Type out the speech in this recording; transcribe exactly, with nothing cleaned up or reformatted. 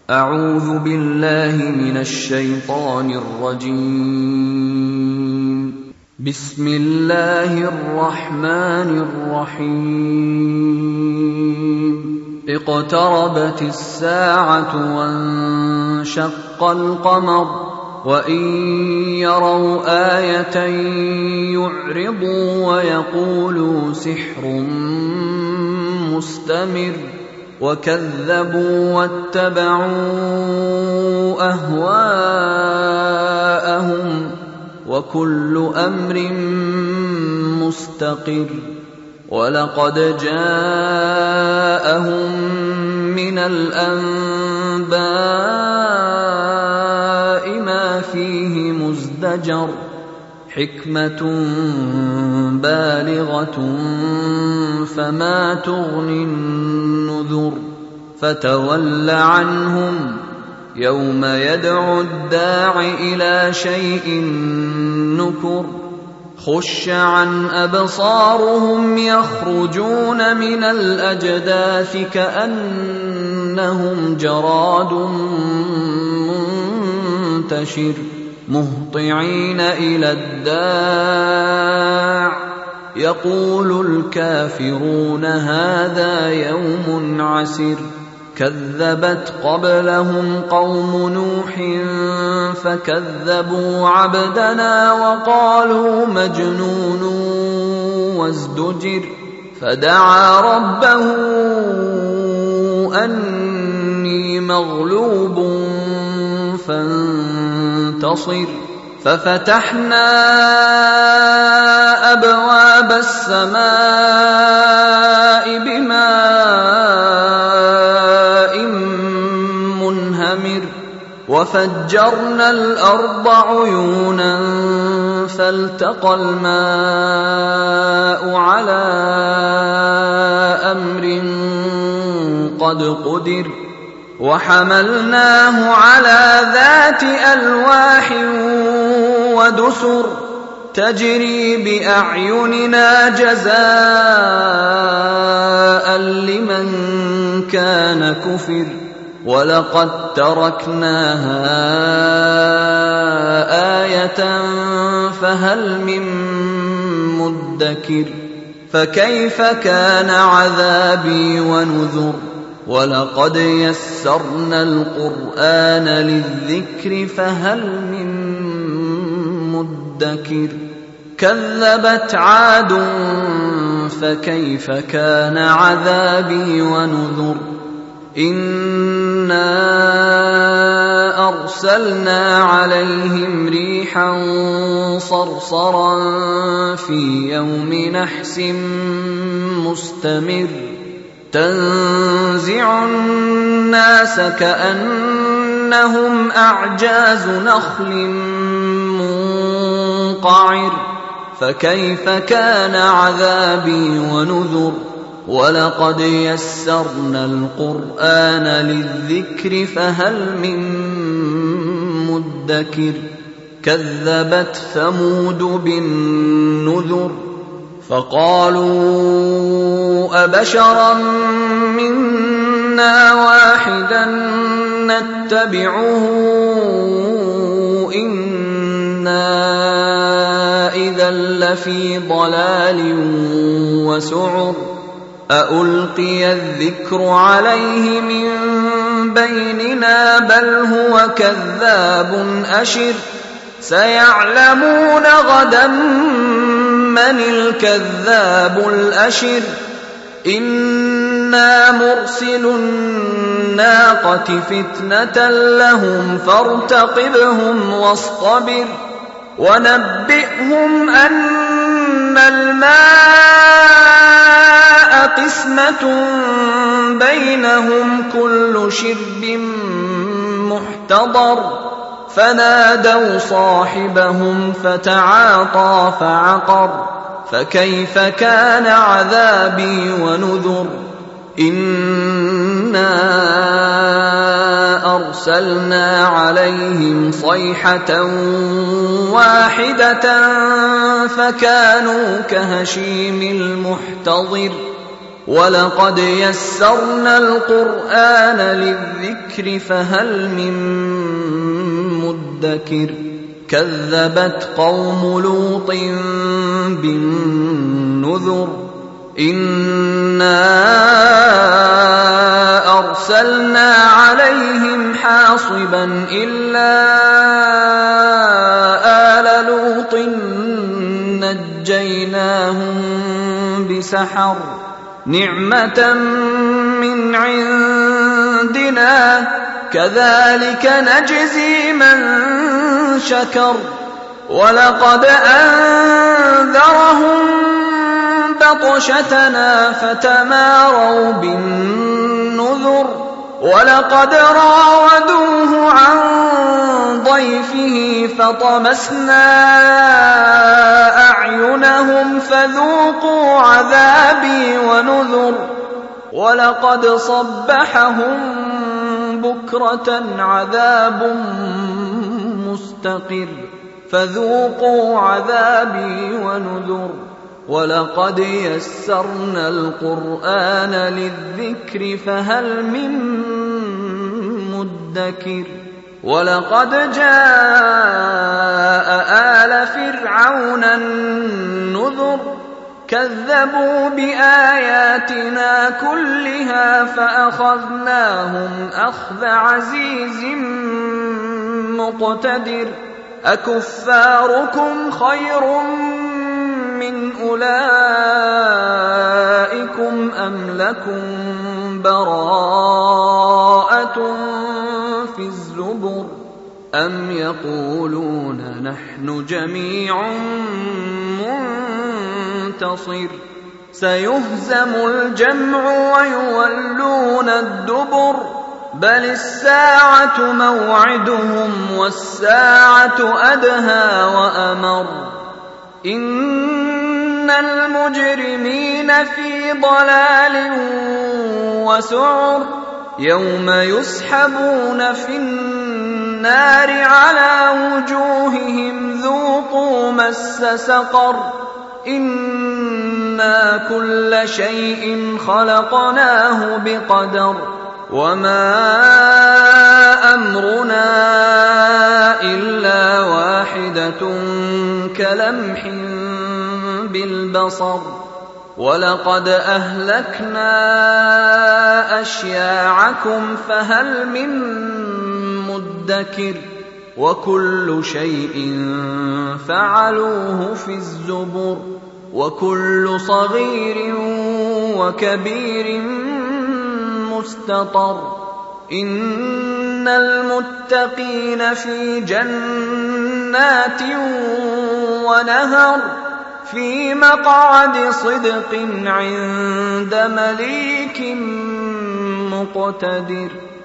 أعوذ بالله من الشيطان الرجيم. بسم الله الرحمن الرحيم. اقتربت الساعة وانشق القمر وإن يروا آية يعرضوا ويقولوا سحر مستمر وكذبوا واتبعوا أهواءهم وكل أمر مستقر. ولقد جاءهم من الأنباء ما فيه مزدجر حكمة بالغة فما تغني النذر. فتول عنهم يوم يدعو الداع إلى شيء نكر. خش عن أبصارهم يخرجون من الأجداث كأنهم جراد منتشر مهطعين إلى الداع يقول الكافرون هذا يوم عسر. كذبت قبلهم قوم نوح فكذبوا عبدنا وقالوا مجنون وازدجر. فدعا ربه أني مغلوب فانتصر. ففتحنا أبواب السماء بماء منهمر وفجرنا الأرض عيونا فالتقى الماء على أمر قد قدر. وحملناه على ذات ألواح ودسر تجري بأعيننا جزاء لمن كان كفر. ولقد تركناها آية فهل من مدكر. فكيف كان عذابي ونذر. ولقد يسرنا القرآن للذكر فهل من مدكر. كذبت عاد فكيف كان عذابي ونذر. إنا أرسلنا عليهم ريحا صرصرا في يوم نحس مستمر تنزع الناس كأنهم أعجاز نخل منقعر. فكيف كان عذابي ونذر. ولقد يسرنا القرآن للذكر فهل من مدكر. كذبت ثمود بالنذر فقالوا أبشرا منا واحدا نتبعه إنا إذا لفي ضلال وسعر. أألقي الذكر عليه من بيننا بل هو كذاب أشر. سيعلمون غدا من الكذاب الأشر. إنا مرسل الناقة فتنة لهم فارتقبهم واصطبر. ونبئهم أن الماء قسمة بينهم كل شرب محتضر. فنادوا صاحبهم فتعاطى فعقر. فكيف كان عذابي ونذر. إنا أرسلنا عليهم صيحة واحدة فكانوا كهشيم المحتضر. ولقد يسرنا القرآن للذكر فهل من مدكر كذبت قوم لوط بالنذر إنا أرسلنا عليهم حاصبا إلا آل لوط نجيناهم بسحر نعمة من عندنا كذلك نجزي من شكر ولقد أنذرهم بطشتنا فتماروا بالنذر ولقد راودوه عن ضيفه فطمسنا أعينهم فذوقوا عذابي ونذر ولقد صبحهم بكرة عذاب مستقر فذوقوا عذابي ونذر ولقد يسرنا القرآن للذكر فهل من مدكر ولقد جاء آل فرعون النذر كذبوا بآياتنا كلها فأخذناهم أخذ عزيز مقتدر أكفاركم خير من أولئكم أم لكم براءة في الزبر أم يقولون نحن جميع منتصر سيهزم الجمع ويولون الدبر بل الساعة موعدهم والساعة أدهى وأمر إن المجرمين في ضلال وسعر يوم يسحبون في النار على وجوههم ذوقوا مس سقر إنا كل شيء خلقناه بقدر وما أمرنا إلا واحدة كلمح بالبصر ولقد أهلكنا أشياعكم فهل من مدكر وكل شيء فعلوه في الزبر وكل صغير وكبير مستطر إن المتقين في جنات ونهر في مقعد صدق عند مليك مقتدر.